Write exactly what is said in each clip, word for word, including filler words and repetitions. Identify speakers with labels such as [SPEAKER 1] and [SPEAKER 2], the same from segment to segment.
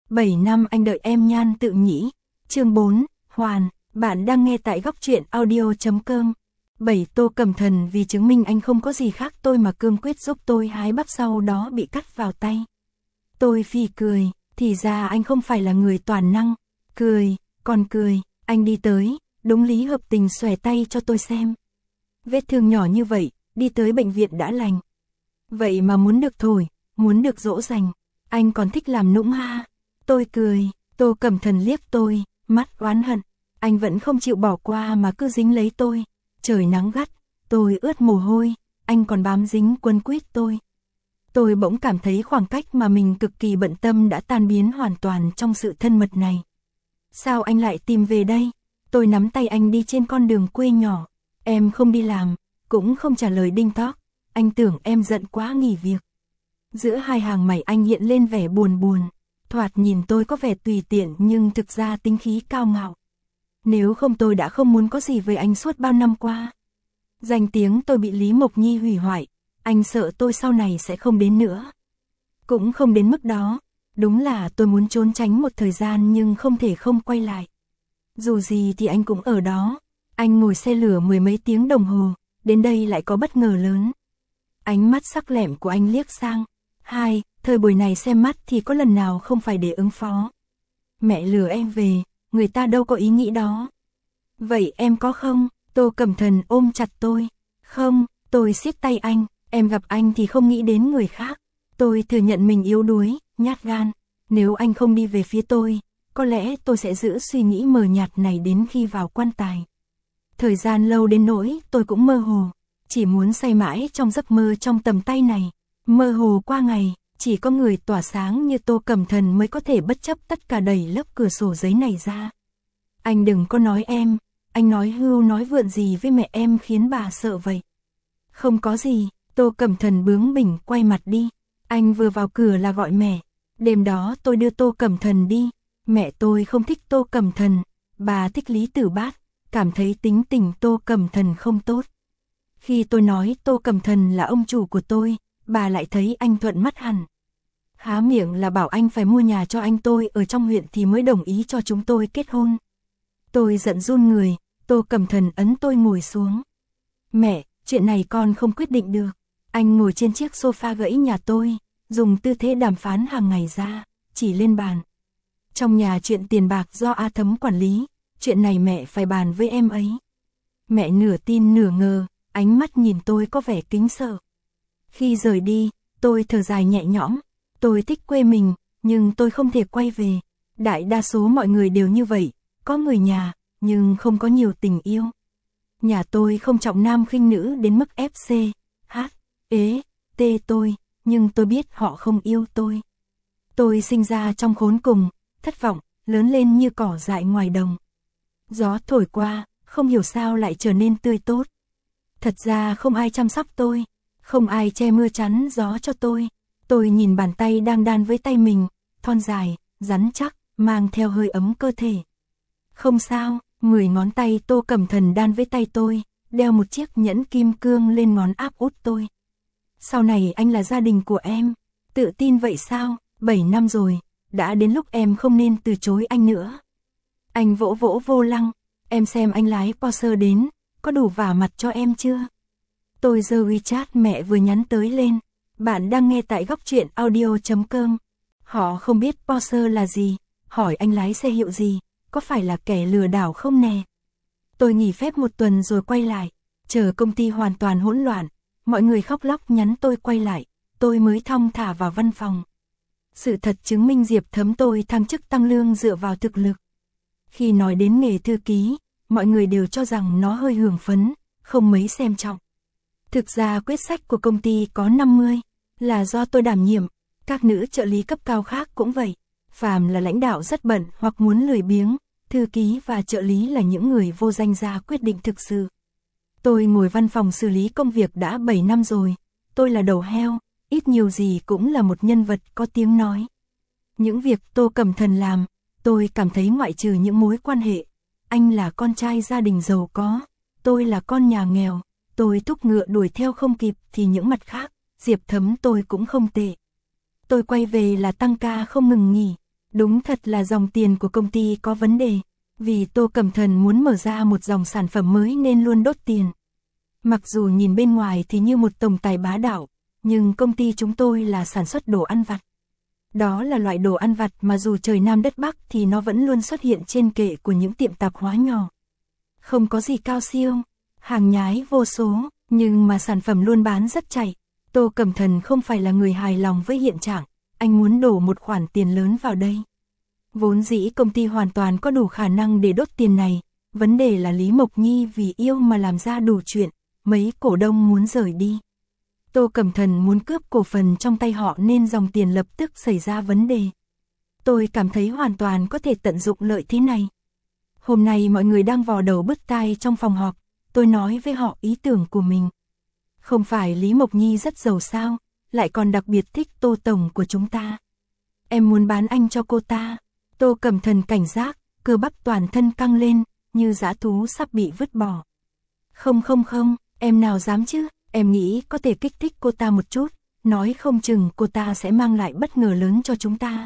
[SPEAKER 1] bảy năm anh đợi em Nhan Tự Nhĩ. Chương bốn, Hoàn, bạn đang nghe tại góc truyện audio chấm com. bảy Tô Cẩm Thần vì chứng minh anh không có gì khác tôi mà cương quyết giúp tôi hái bắp sau đó bị cắt vào tay. Tôi phì cười, thì ra anh không phải là người toàn năng. Cười, còn cười, anh đi tới, đúng lý hợp tình xòe tay cho tôi xem. Vết thương nhỏ như vậy, đi tới bệnh viện đã lành. Vậy mà muốn được thổi, muốn được dỗ dành, anh còn thích làm nũng ha. Tôi cười, Tô Cẩm Thần liếc tôi, mắt oán hận. Anh vẫn không chịu bỏ qua mà cứ dính lấy tôi. Trời nắng gắt, tôi ướt mồ hôi, anh còn bám dính quấn quýt tôi. Tôi bỗng cảm thấy khoảng cách mà mình cực kỳ bận tâm đã tan biến hoàn toàn trong sự thân mật này. Sao anh lại tìm về đây? Tôi nắm tay anh đi trên con đường quê nhỏ. Em không đi làm, cũng không trả lời đinh talk. Anh tưởng em giận quá nghỉ việc. Giữa hai hàng mày anh hiện lên vẻ buồn buồn. Thoạt nhìn tôi có vẻ tùy tiện nhưng thực ra tính khí cao ngạo. Nếu không tôi đã không muốn có gì với anh suốt bao năm qua. Danh tiếng tôi bị Lý Mộc Nhi hủy hoại. Anh sợ tôi sau này sẽ không đến nữa. Cũng không đến mức đó. Đúng là tôi muốn trốn tránh một thời gian nhưng không thể không quay lại. Dù gì thì anh cũng ở đó. Anh ngồi xe lửa mười mấy tiếng đồng hồ. Đến đây lại có bất ngờ lớn. Ánh mắt sắc lẹm của anh liếc sang. Hai, thời buổi này xem mắt thì có lần nào không phải để ứng phó. Mẹ lừa em về, người ta đâu có ý nghĩ đó. Vậy em có không? Tô Cẩm Thần ôm chặt tôi. Không, tôi siết tay anh, em gặp anh thì không nghĩ đến người khác. Tôi thừa nhận mình yếu đuối, nhát gan. Nếu anh không đi về phía tôi, có lẽ tôi sẽ giữ suy nghĩ mờ nhạt này đến khi vào quan tài. Thời gian lâu đến nỗi tôi cũng mơ hồ. Chỉ muốn say mãi trong giấc mơ trong tầm tay này. Mơ hồ qua ngày, chỉ có người tỏa sáng như Tô Cẩm Thần mới có thể bất chấp tất cả đẩy lớp cửa sổ giấy này ra. Anh đừng có nói em, anh nói hưu nói vượn gì với mẹ em khiến bà sợ vậy. Không có gì, Tô Cẩm Thần bướng bỉnh quay mặt đi. Anh vừa vào cửa là gọi mẹ. Đêm đó tôi đưa Tô Cẩm Thần đi. Mẹ tôi không thích Tô Cẩm Thần, bà thích Lý Tử Bát, cảm thấy tính tình Tô Cẩm Thần không tốt. Khi tôi nói Tô Cẩm Thần là ông chủ của tôi, bà lại thấy anh thuận mắt hẳn. Há miệng là bảo anh phải mua nhà cho anh tôi ở trong huyện thì mới đồng ý cho chúng tôi kết hôn. Tôi giận run người, Tô Cẩm Thần ấn tôi ngồi xuống. Mẹ, chuyện này con không quyết định được. Anh ngồi trên chiếc sofa gãy nhà tôi, dùng tư thế đàm phán hàng ngày ra, chỉ lên bàn. Trong nhà chuyện tiền bạc do A Thấm quản lý, chuyện này mẹ phải bàn với em ấy. Mẹ nửa tin nửa ngờ, ánh mắt nhìn tôi có vẻ kính sợ. Khi rời đi, tôi thở dài nhẹ nhõm. Tôi thích quê mình, nhưng tôi không thể quay về. Đại đa số mọi người đều như vậy, có người nhà, nhưng không có nhiều tình yêu. Nhà tôi không trọng nam khinh nữ đến mức ép xê, hát, ế, tê tôi, nhưng tôi biết họ không yêu tôi. Tôi sinh ra trong khốn cùng, thất vọng, lớn lên như cỏ dại ngoài đồng. Gió thổi qua, không hiểu sao lại trở nên tươi tốt. Thật ra không ai chăm sóc tôi, không ai che mưa chắn gió cho tôi. Tôi nhìn bàn tay đang đan với tay mình, thon dài, rắn chắc, mang theo hơi ấm cơ thể. Không sao, mười ngón tay Tô Cẩm Thần đan với tay tôi, đeo một chiếc nhẫn kim cương lên ngón áp út tôi. Sau này anh là gia đình của em, tự tin vậy sao? Bảy năm rồi, đã đến lúc em không nên từ chối anh nữa. Anh vỗ vỗ vô lăng, em xem anh lái Porsche đến, có đủ vả mặt cho em chưa? Tôi giơ WeChat mẹ vừa nhắn tới lên. Bạn đang nghe tại góc truyện audio chấm com. Họ không biết Porsche là gì, hỏi anh lái xe hiệu gì, có phải là kẻ lừa đảo không nè? Tôi nghỉ phép một tuần rồi quay lại, chờ công ty hoàn toàn hỗn loạn, mọi người khóc lóc nhắn tôi quay lại, tôi mới thong thả vào văn phòng. Sự thật chứng minh Diệp Thấm tôi thăng chức tăng lương dựa vào thực lực. Khi nói đến nghề thư ký, mọi người đều cho rằng nó hơi hưởng phấn, không mấy xem trọng. Thực ra quyết sách của công ty có năm mươi, là do tôi đảm nhiệm, các nữ trợ lý cấp cao khác cũng vậy. Phàm là lãnh đạo rất bận hoặc muốn lười biếng, thư ký và trợ lý là những người vô danh ra quyết định thực sự. Tôi ngồi văn phòng xử lý công việc đã bảy năm rồi, tôi là đầu heo, ít nhiều gì cũng là một nhân vật có tiếng nói. Những việc Tô Cẩm Thần làm, tôi cảm thấy ngoại trừ những mối quan hệ, anh là con trai gia đình giàu có, tôi là con nhà nghèo, tôi thúc ngựa đuổi theo không kịp thì những mặt khác, Diệp Thấm tôi cũng không tệ. Tôi quay về là tăng ca không ngừng nghỉ, Đúng thật là dòng tiền của công ty có vấn đề, vì Tô Cẩm Thần muốn mở ra một dòng sản phẩm mới nên luôn đốt tiền. Mặc dù nhìn bên ngoài thì như một tổng tài bá đạo, nhưng công ty chúng tôi là sản xuất đồ ăn vặt. Đó là loại đồ ăn vặt mà dù trời Nam đất Bắc thì nó vẫn luôn xuất hiện trên kệ của những tiệm tạp hóa nhỏ. Không có gì cao siêu, hàng nhái vô số, nhưng mà sản phẩm luôn bán rất chạy. Tô Cẩm Thần không phải là người hài lòng với hiện trạng, anh muốn đổ một khoản tiền lớn vào đây. Vốn dĩ công ty hoàn toàn có đủ khả năng để đốt tiền này, vấn đề là Lý Mộc Nhi vì yêu mà làm ra đủ chuyện, mấy cổ đông muốn rời đi. Tô Cẩm Thần muốn cướp cổ phần trong tay họ nên dòng tiền lập tức xảy ra vấn đề. Tôi cảm thấy hoàn toàn có thể tận dụng lợi thế này. Hôm nay mọi người đang vò đầu bứt tai trong phòng họp, tôi nói với họ ý tưởng của mình. Không phải Lý Mộc Nhi rất giàu sao, lại còn đặc biệt thích Tô Tổng của chúng ta. Em muốn bán anh cho cô ta. Tô Cẩm Thần cảnh giác, cơ bắp toàn thân căng lên, như dã thú sắp bị vứt bỏ. Không không không, em nào dám chứ, em nghĩ có thể kích thích cô ta một chút, nói không chừng cô ta sẽ mang lại bất ngờ lớn cho chúng ta.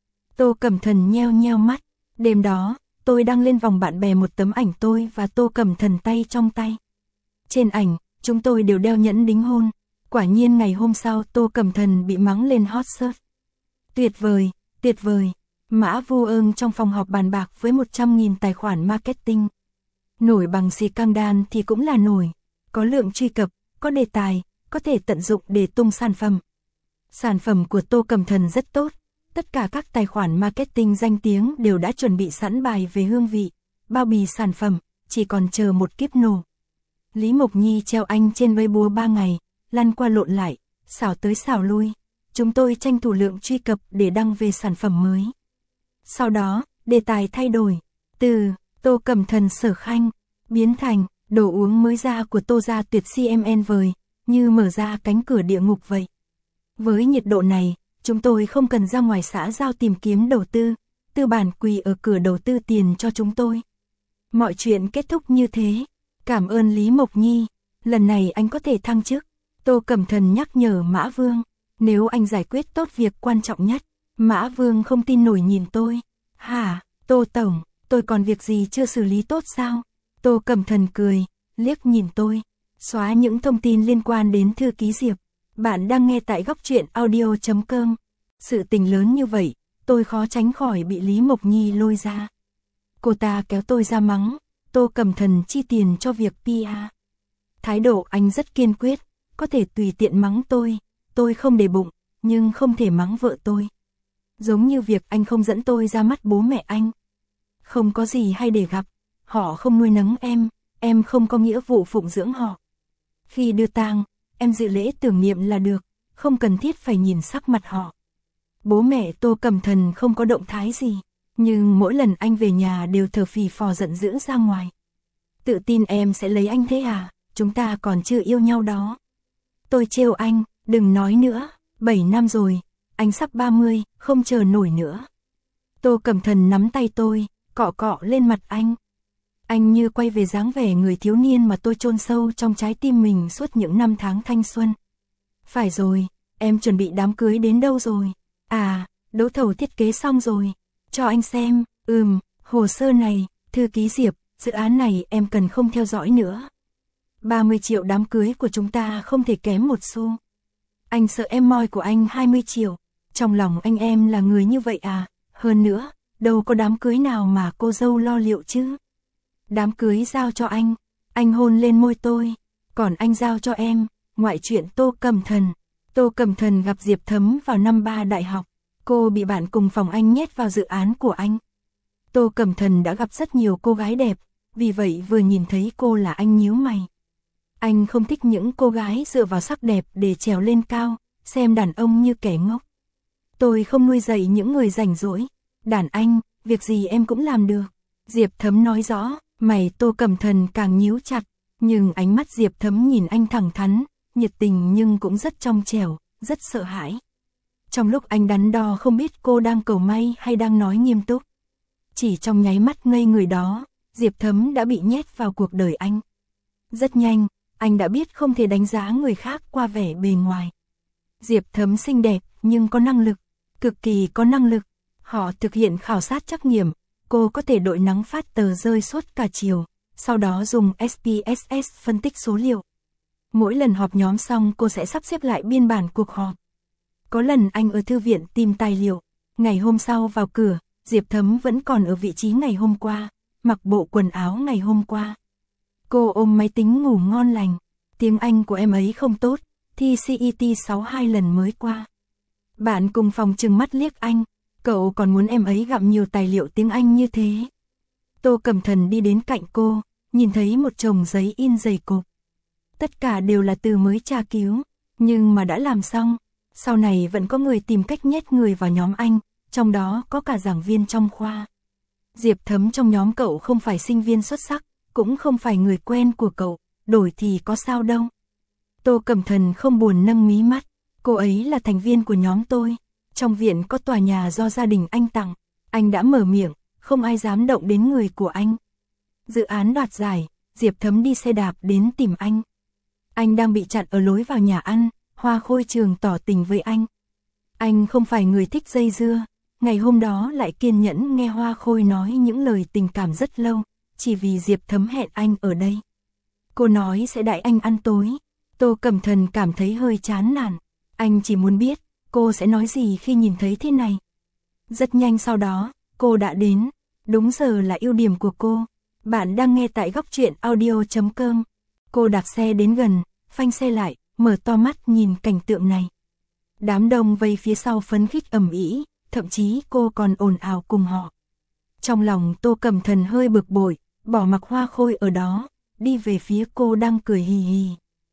[SPEAKER 1] Tô Cẩm Thần nheo nheo mắt, đêm đó, tôi đăng lên vòng bạn bè một tấm ảnh tôi và Tô Cẩm Thần tay trong tay. Trên ảnh, chúng tôi đều đeo nhẫn đính hôn, quả nhiên ngày hôm sau Tô Cẩm Thần bị mắng lên hot search. Tuyệt vời, tuyệt vời. Mã Vu Ương trong phòng họp bàn bạc với một trăm nghìn tài khoản marketing. Nổi bằng scandal thì cũng là nổi, có lượng truy cập, có đề tài, có thể tận dụng để tung sản phẩm. Sản phẩm của Tô Cẩm Thần rất tốt, tất cả các tài khoản marketing danh tiếng đều đã chuẩn bị sẵn bài về hương vị, bao bì sản phẩm, chỉ còn chờ một kíp nổ. Lý Mộc Nhi treo anh trên Weibo ba ngày, lăn qua lộn lại, xảo tới xảo lui. Chúng tôi tranh thủ lượng truy cập để đăng về sản phẩm mới. Sau đó, đề tài thay đổi, từ Tô Cẩm Thần sở khanh, biến thành đồ uống mới ra của Tô gia tuyệt xê em en vời, như mở ra cánh cửa địa ngục vậy. Với nhiệt độ này, chúng tôi không cần ra ngoài xã giao tìm kiếm đầu tư, tư bản quỳ ở cửa đầu tư tiền cho chúng tôi. Mọi chuyện kết thúc như thế. Cảm ơn Lý Mộc Nhi, lần này anh có thể thăng chức. Tô Cẩm Thần nhắc nhở Mã Vương, nếu anh giải quyết tốt việc quan trọng nhất. Mã Vương không tin nổi nhìn tôi. Hả, Tô Tổng, tôi còn việc gì chưa xử lý tốt sao? Tô Cẩm Thần cười, liếc nhìn tôi. Xóa những thông tin liên quan đến thư ký Diệp. Bạn đang nghe tại góc truyện audio chấm com. Sự tình lớn như vậy, tôi khó tránh khỏi bị Lý Mộc Nhi lôi ra. Cô ta kéo tôi ra mắng, Tô Cẩm Thần chi tiền cho việc pê e. Thái độ anh rất kiên quyết, có thể tùy tiện mắng tôi, tôi không để bụng, nhưng không thể mắng vợ tôi. Giống như việc anh không dẫn tôi ra mắt bố mẹ anh. Không có gì hay để gặp, họ không nuôi nấng em, em không có nghĩa vụ phụng dưỡng họ. Khi đưa tang, em dự lễ tưởng niệm là được, không cần thiết phải nhìn sắc mặt họ. Bố mẹ Tô Cẩm Thần không có động thái gì, nhưng mỗi lần anh về nhà đều thở phì phò giận dữ ra ngoài. Tự tin em sẽ lấy anh thế à, chúng ta còn chưa yêu nhau đó. Tôi trêu anh, đừng nói nữa, bảy năm rồi, anh sắp ba mươi, không chờ nổi nữa. Tô Cẩm Thần nắm tay tôi, cọ cọ lên mặt anh. Anh như quay về dáng vẻ người thiếu niên mà tôi chôn sâu trong trái tim mình suốt những năm tháng thanh xuân. Phải rồi, em chuẩn bị đám cưới đến đâu rồi? À, đấu thầu thiết kế xong rồi. Cho anh xem, ừm, hồ sơ này, thư ký Diệp, dự án này em cần không theo dõi nữa. ba mươi triệu đám cưới của chúng ta không thể kém một xu. Anh sợ em moi của anh hai mươi triệu, trong lòng anh em là người như vậy à, hơn nữa, đâu có đám cưới nào mà cô dâu lo liệu chứ. Đám cưới giao cho anh, anh hôn lên môi tôi, còn anh giao cho em, ngoại chuyện Tô Cẩm Thần. Tô Cẩm Thần gặp Diệp Thấm vào năm ba đại học, cô bị bạn cùng phòng anh nhét vào dự án của anh. Tô Cẩm Thần đã gặp rất nhiều cô gái đẹp, vì vậy vừa nhìn thấy cô là anh nhíu mày. Anh không thích những cô gái dựa vào sắc đẹp để trèo lên cao, xem đàn ông như kẻ ngốc. Tôi không nuôi dạy những người rảnh rỗi, đàn anh, việc gì em cũng làm được. Diệp Thấm nói rõ, mày Tô Cẩm Thần càng nhíu chặt, nhưng ánh mắt Diệp Thấm nhìn anh thẳng thắn, nhiệt tình nhưng cũng rất trong trẻo, rất sợ hãi. Trong lúc anh đắn đo không biết cô đang cầu may hay đang nói nghiêm túc. Chỉ trong nháy mắt ngây người đó, Diệp Thấm đã bị nhét vào cuộc đời anh. Rất nhanh, anh đã biết không thể đánh giá người khác qua vẻ bề ngoài. Diệp Thấm xinh đẹp nhưng có năng lực, cực kỳ có năng lực. Họ thực hiện khảo sát trắc nghiệm, cô có thể đội nắng phát tờ rơi suốt cả chiều, sau đó dùng ét pê ét ét phân tích số liệu. Mỗi lần họp nhóm xong cô sẽ sắp xếp lại biên bản cuộc họp. Có lần anh ở thư viện tìm tài liệu, ngày hôm sau vào cửa, Diệp Thấm vẫn còn ở vị trí ngày hôm qua, mặc bộ quần áo ngày hôm qua. Cô ôm máy tính ngủ ngon lành, tiếng Anh của em ấy không tốt, thi xê e tê sáu hai lần mới qua. Bạn cùng phòng trừng mắt liếc anh, cậu còn muốn em ấy gặm nhiều tài liệu tiếng Anh như thế. Tô Cẩm Thần đi đến cạnh cô, nhìn thấy một chồng giấy in dày cộp. Tất cả đều là từ mới tra cứu, nhưng mà đã làm xong, sau này vẫn có người tìm cách nhét người vào nhóm anh, trong đó có cả giảng viên trong khoa. Diệp Thấm trong nhóm cậu không phải sinh viên xuất sắc, cũng không phải người quen của cậu, đổi thì có sao đâu. Tô Cẩm Thần không buồn nâng mí mắt, cô ấy là thành viên của nhóm tôi, trong viện có tòa nhà do gia đình anh tặng, anh đã mở miệng, không ai dám động đến người của anh. Dự án đoạt giải, Diệp Thấm đi xe đạp đến tìm anh. Anh đang bị chặn ở lối vào nhà ăn, Hoa Khôi Trường tỏ tình với anh. Anh không phải người thích dây dưa, ngày hôm đó lại kiên nhẫn nghe Hoa Khôi nói những lời tình cảm rất lâu, chỉ vì Diệp Thấm hẹn anh ở đây. Cô nói sẽ đãi anh ăn tối, Tô Cẩm Thần cảm thấy hơi chán nản, anh chỉ muốn biết cô sẽ nói gì khi nhìn thấy thế này. Rất nhanh sau đó, cô đã đến, đúng giờ là ưu điểm của cô. Bạn đang nghe tại góc truyện audio chấm com. Cô đạp xe đến gần, phanh xe lại, mở to mắt nhìn cảnh tượng này. Đám đông vây phía sau phấn khích ầm ĩ, thậm chí cô còn ồn ào cùng họ. Trong lòng Tô Cẩm Thần hơi bực bội, bỏ mặc Hoa Khôi ở đó, đi về phía cô đang cười hì hì.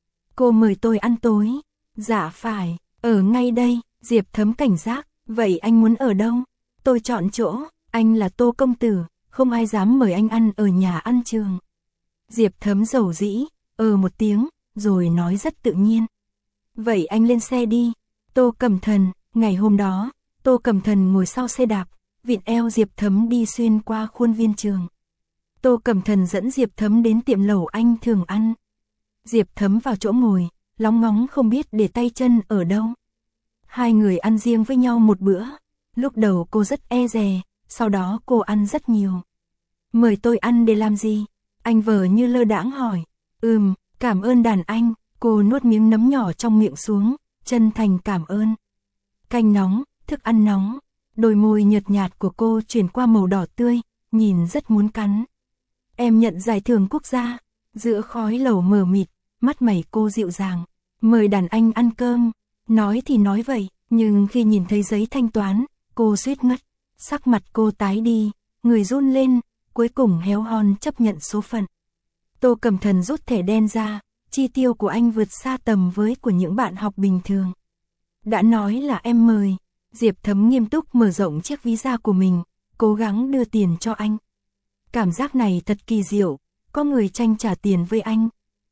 [SPEAKER 1] Cô mời tôi ăn tối. Dạ phải, ở ngay đây. Diệp Thấm cảnh giác, vậy anh muốn ở đâu? Tôi chọn chỗ, anh là Tô công tử, không ai dám mời anh ăn ở nhà ăn trường. Diệp Thấm dầu dĩ, ờ một tiếng, rồi nói rất tự nhiên. Vậy anh lên xe đi. Tô Cẩm Thần, ngày hôm đó, Tô Cẩm Thần ngồi sau xe đạp, vịn eo Diệp Thấm đi xuyên qua khuôn viên trường. Tô Cẩm Thần dẫn Diệp Thấm đến tiệm lẩu anh thường ăn. Diệp Thấm vào chỗ ngồi, lóng ngóng không biết để tay chân ở đâu. Hai người ăn riêng với nhau một bữa. Lúc đầu cô rất e dè, sau đó cô ăn rất nhiều. Mời tôi ăn để làm gì? Anh vờ như lơ đãng hỏi. Ừm, cảm ơn đàn anh. Cô nuốt miếng nấm nhỏ trong miệng xuống, chân thành cảm ơn. Canh nóng, thức ăn nóng. Đôi môi nhợt nhạt của cô chuyển qua màu đỏ tươi, nhìn rất muốn cắn. Em nhận giải thưởng quốc gia. Giữa khói lẩu mờ mịt, mắt mày cô dịu dàng. Mời đàn anh ăn cơm. Nói thì nói vậy, nhưng khi nhìn thấy giấy thanh toán, cô suýt ngất. Sắc mặt cô tái đi, người run lên, cuối cùng héo hon chấp nhận số phận. Tô Cẩm Thần rút thẻ đen ra, chi tiêu của anh vượt xa tầm với của những bạn học bình thường. Đã nói là em mời. Diệp Thấm nghiêm túc mở rộng chiếc ví da của mình, cố gắng đưa tiền cho anh. Cảm giác này thật kỳ diệu, có người tranh trả tiền với anh.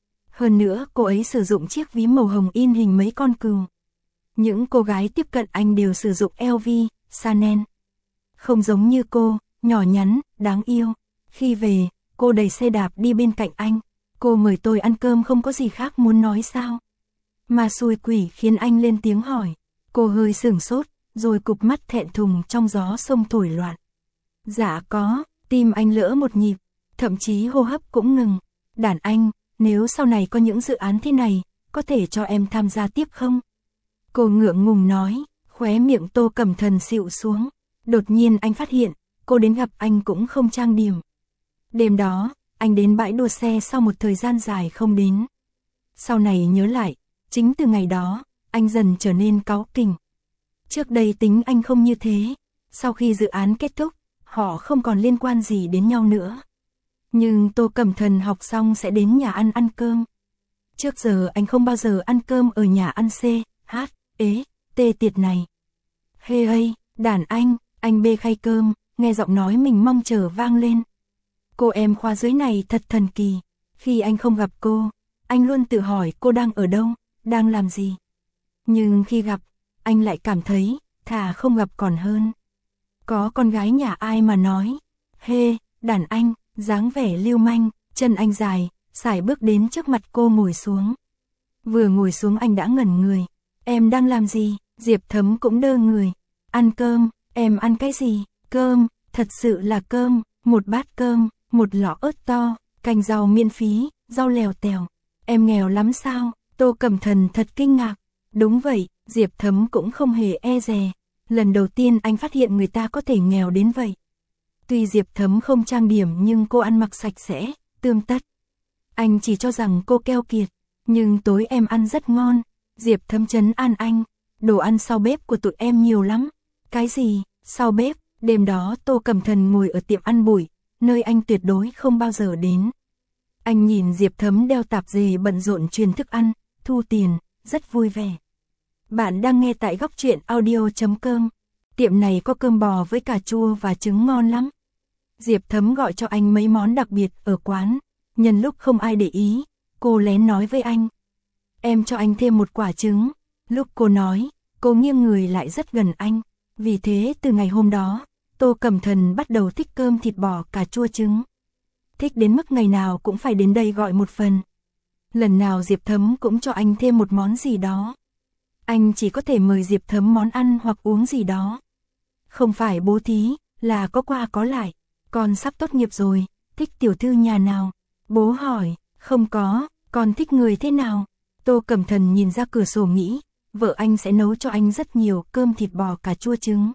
[SPEAKER 1] Hơn nữa cô ấy sử dụng chiếc ví màu hồng in hình mấy con cừu. Những cô gái tiếp cận anh đều sử dụng lờ vê, Chanel. Không giống như cô, nhỏ nhắn, đáng yêu. Khi về, cô đẩy xe đạp đi bên cạnh anh. Cô mời tôi ăn cơm không có gì khác muốn nói sao? Mà xui quỷ khiến anh lên tiếng hỏi. Cô hơi sửng sốt, rồi cụp mắt thẹn thùng trong gió sông thổi loạn. Dạ có, tim anh lỡ một nhịp, thậm chí hô hấp cũng ngừng. Đàn anh, nếu sau này có những dự án thế này, có thể cho em tham gia tiếp không? Cô ngượng ngùng nói, khóe miệng Tô Cẩm Thần xịu xuống. Đột nhiên anh phát hiện, cô đến gặp anh cũng không trang điểm. Đêm đó, anh đến bãi đua xe sau một thời gian dài không đến. Sau này nhớ lại, chính từ ngày đó, anh dần trở nên cáu kỉnh. Trước đây tính anh không như thế, sau khi dự án kết thúc, họ không còn liên quan gì đến nhau nữa. Nhưng Tô Cẩm Thần học xong sẽ đến nhà ăn ăn cơm. Trước giờ anh không bao giờ ăn cơm ở nhà ăn C, H, ế, T tiệt này. Hê hey, đàn anh, anh bê khay cơm, nghe giọng nói mình mong chờ vang lên. Cô em khoa dưới này thật thần kỳ. Khi anh không gặp cô, anh luôn tự hỏi cô đang ở đâu, đang làm gì. Nhưng khi gặp, anh lại cảm thấy, thà không gặp còn hơn. Có con gái nhà ai mà nói. Hê, đàn anh, dáng vẻ lưu manh, chân anh dài, sải bước đến trước mặt cô ngồi xuống. Vừa ngồi xuống anh đã ngẩn người. Em đang làm gì? Diệp Thấm cũng đơ người. Ăn cơm, Em ăn cái gì? Cơm, thật sự là cơm, một bát cơm, một lọ ớt to, canh rau miễn phí, rau lèo tèo. Em nghèo lắm sao? Tô Cẩm Thần thật kinh ngạc. Đúng vậy, Diệp Thấm cũng không hề e dè. Lần đầu tiên anh phát hiện người ta có thể nghèo đến vậy. Tuy Diệp Thấm không trang điểm nhưng cô ăn mặc sạch sẽ, tươm tất. Anh chỉ cho rằng cô keo kiệt, nhưng tối em ăn rất ngon. Diệp Thấm trấn an anh, đồ ăn sau bếp của tụi em nhiều lắm. Cái gì, sau bếp? Đêm đó Tô Cẩm Thần ngồi ở tiệm ăn bụi, nơi anh tuyệt đối không bao giờ đến. Anh nhìn Diệp Thấm đeo tạp dề bận rộn truyền thức ăn, thu tiền, rất vui vẻ. Bạn đang nghe tại góc truyện audio chấm com. Tiệm này có cơm bò với cà chua và trứng ngon lắm. Diệp Thấm gọi cho anh mấy món đặc biệt ở quán. Nhân lúc không ai để ý, cô lén nói với anh. Em cho anh thêm một quả trứng. Lúc cô nói, cô nghiêng người lại rất gần anh. Vì thế từ ngày hôm đó, Tô Cẩm Thần bắt đầu thích cơm thịt bò cà chua trứng. Thích đến mức ngày nào cũng phải đến đây gọi một phần. Lần nào Diệp Thấm cũng cho anh thêm một món gì đó. Anh chỉ có thể mời Diệp Thấm món ăn hoặc uống gì đó. Không phải bố thí, là có qua có lại. Con sắp tốt nghiệp rồi, thích tiểu thư nhà nào? Bố hỏi, không có, con thích người thế nào? Tô Cẩm Thần nhìn ra cửa sổ nghĩ, vợ anh sẽ nấu cho anh rất nhiều cơm thịt bò cà chua trứng.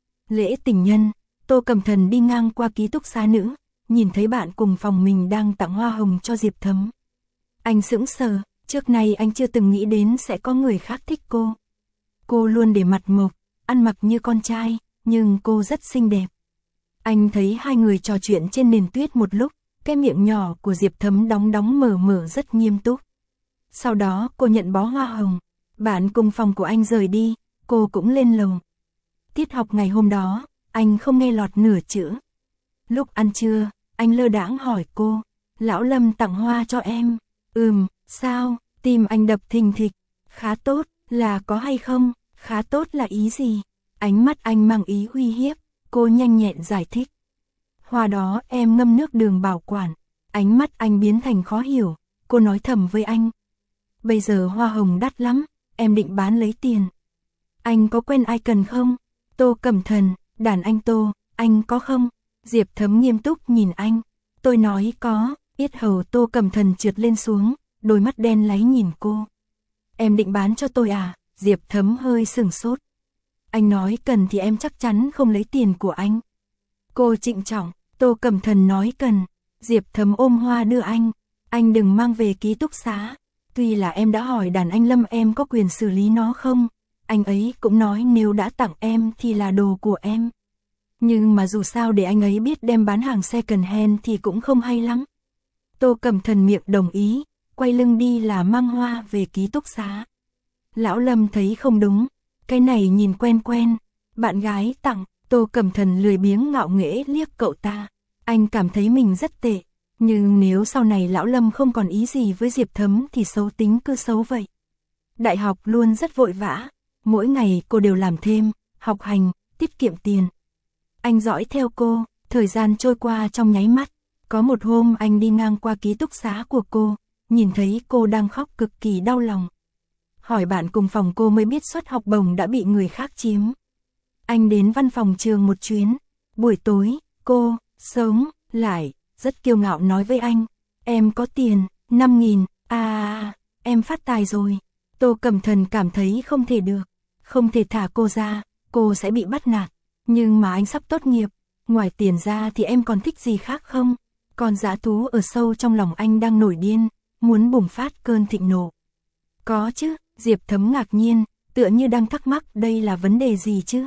[SPEAKER 1] Lễ tình nhân, Tô Cẩm Thần đi ngang qua ký túc xá nữ, nhìn thấy bạn cùng phòng mình đang tặng hoa hồng cho Diệp Thấm. Anh sững sờ, trước này anh chưa từng nghĩ đến sẽ có người khác thích cô. Cô luôn để mặt mộc, ăn mặc như con trai, nhưng cô rất xinh đẹp. Anh thấy hai người trò chuyện trên nền tuyết một lúc, cái miệng nhỏ của Diệp Thấm đóng đóng mở mở rất nghiêm túc. Sau đó cô nhận bó hoa hồng, bạn cùng phòng của anh rời đi, cô cũng lên lầu. Tiết học ngày hôm đó, anh không nghe lọt nửa chữ. Lúc ăn trưa, anh lơ đãng hỏi cô, Lão Lâm tặng hoa cho em. Ừm, sao, tim anh đập thình thịch. Khá tốt, là có hay không, khá tốt là ý gì? Ánh mắt anh mang ý uy hiếp, cô nhanh nhẹn giải thích. Hoa đó em ngâm nước đường bảo quản. Ánh mắt anh biến thành khó hiểu, cô nói thầm với anh. Bây giờ hoa hồng đắt lắm, em định bán lấy tiền. Anh có quen ai cần không? Tô Cẩm Thần, đàn anh Tô, anh có không? Diệp Thấm nghiêm túc nhìn anh. Tôi nói có, yết hầu Tô Cẩm Thần trượt lên xuống, đôi mắt đen láy nhìn cô. Em định bán cho tôi à? Diệp Thấm hơi sửng sốt. Anh nói cần thì em chắc chắn không lấy tiền của anh. Cô trịnh trọng, Tô Cẩm Thần nói cần. Diệp Thấm ôm hoa đưa anh. Anh đừng mang về ký túc xá. Tuy là em đã hỏi đàn anh Lâm em có quyền xử lý nó không. Anh ấy cũng nói nếu đã tặng em thì là đồ của em. Nhưng mà dù sao để anh ấy biết đem bán hàng second hand thì cũng không hay lắm. Tô Cẩm Thần miệng đồng ý, quay lưng đi là mang hoa về ký túc xá. Lão Lâm thấy không đúng, cái này nhìn quen quen, bạn gái tặng. Tô Cẩm Thần lười biếng ngạo nghễ liếc cậu ta. Anh cảm thấy mình rất tệ, nhưng nếu sau này Lão Lâm không còn ý gì với Diệp Thấm thì xấu tính cứ xấu vậy. Đại học luôn rất vội vã, mỗi ngày cô đều làm thêm, học hành, tiết kiệm tiền. Anh dõi theo cô, thời gian trôi qua trong nháy mắt. Có một hôm anh đi ngang qua ký túc xá của cô, nhìn thấy cô đang khóc cực kỳ đau lòng. Hỏi bạn cùng phòng cô mới biết suất học bổng đã bị người khác chiếm. Anh đến văn phòng trường một chuyến. Buổi tối, cô, sống, lại, rất kiêu ngạo nói với anh. Em có tiền, năm nghìn, à, em phát tài rồi. Tô Cẩm Thần cảm thấy không thể được. Không thể thả cô ra, cô sẽ bị bắt nạt. Nhưng mà anh sắp tốt nghiệp, ngoài tiền ra thì em còn thích gì khác không? Còn dã thú ở sâu trong lòng anh đang nổi điên, muốn bùng phát cơn thịnh nộ. Có chứ, Diệp Thấm ngạc nhiên, tựa như đang thắc mắc đây là vấn đề gì chứ?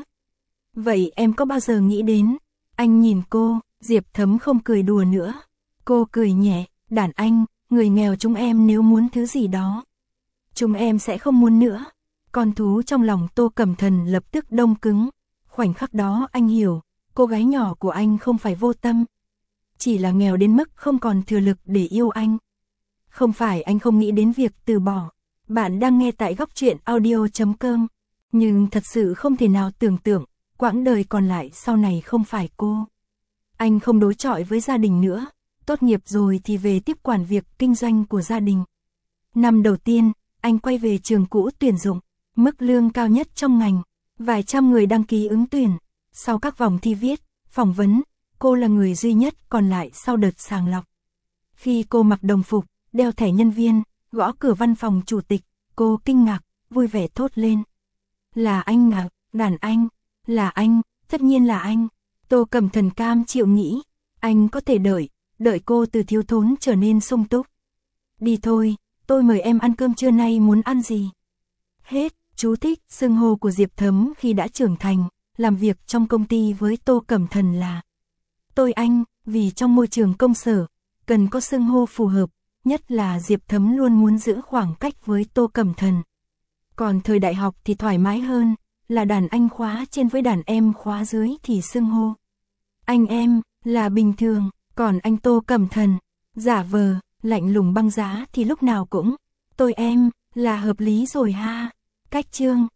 [SPEAKER 1] Vậy em có bao giờ nghĩ đến? Anh nhìn cô, Diệp Thấm không cười đùa nữa. Cô cười nhẹ, đàn anh, người nghèo chúng em nếu muốn thứ gì đó, chúng em sẽ không muốn nữa. Con thú trong lòng Tô Cẩm Thần lập tức đông cứng. Khoảnh khắc đó anh hiểu, cô gái nhỏ của anh không phải vô tâm. Chỉ là nghèo đến mức không còn thừa lực để yêu anh. Không phải anh không nghĩ đến việc từ bỏ. Bạn đang nghe tại góc truyện audio chấm com. Nhưng thật sự không thể nào tưởng tượng, quãng đời còn lại sau này không phải cô. Anh không đối chọi với gia đình nữa. Tốt nghiệp rồi thì về tiếp quản việc kinh doanh của gia đình. Năm đầu tiên, anh quay về trường cũ tuyển dụng. Mức lương cao nhất trong ngành. Vài trăm người đăng ký ứng tuyển. Sau các vòng thi viết, phỏng vấn, cô là người duy nhất còn lại sau đợt sàng lọc. Khi cô mặc đồng phục, đeo thẻ nhân viên, gõ cửa văn phòng chủ tịch, cô kinh ngạc, vui vẻ thốt lên. Là anh à, đàn anh, là anh, tất nhiên là anh. Tô Cẩm Thần cam chịu nghĩ, anh có thể đợi, đợi cô từ thiếu thốn trở nên sung túc. Đi thôi, tôi mời em ăn cơm trưa nay muốn ăn gì? Hết, chú thích, xưng hô của Diệp Thấm khi đã trưởng thành, làm việc trong công ty với Tô Cẩm Thần là tôi anh, vì trong môi trường công sở, cần có xưng hô phù hợp, nhất là Diệp Thấm luôn muốn giữ khoảng cách với Tô Cẩm Thần. Còn thời đại học thì thoải mái hơn, là đàn anh khóa trên với đàn em khóa dưới thì xưng hô anh em là bình thường, còn anh Tô Cẩm Thần, giả vờ, lạnh lùng băng giá thì lúc nào cũng tôi em là hợp lý rồi ha. Cách chương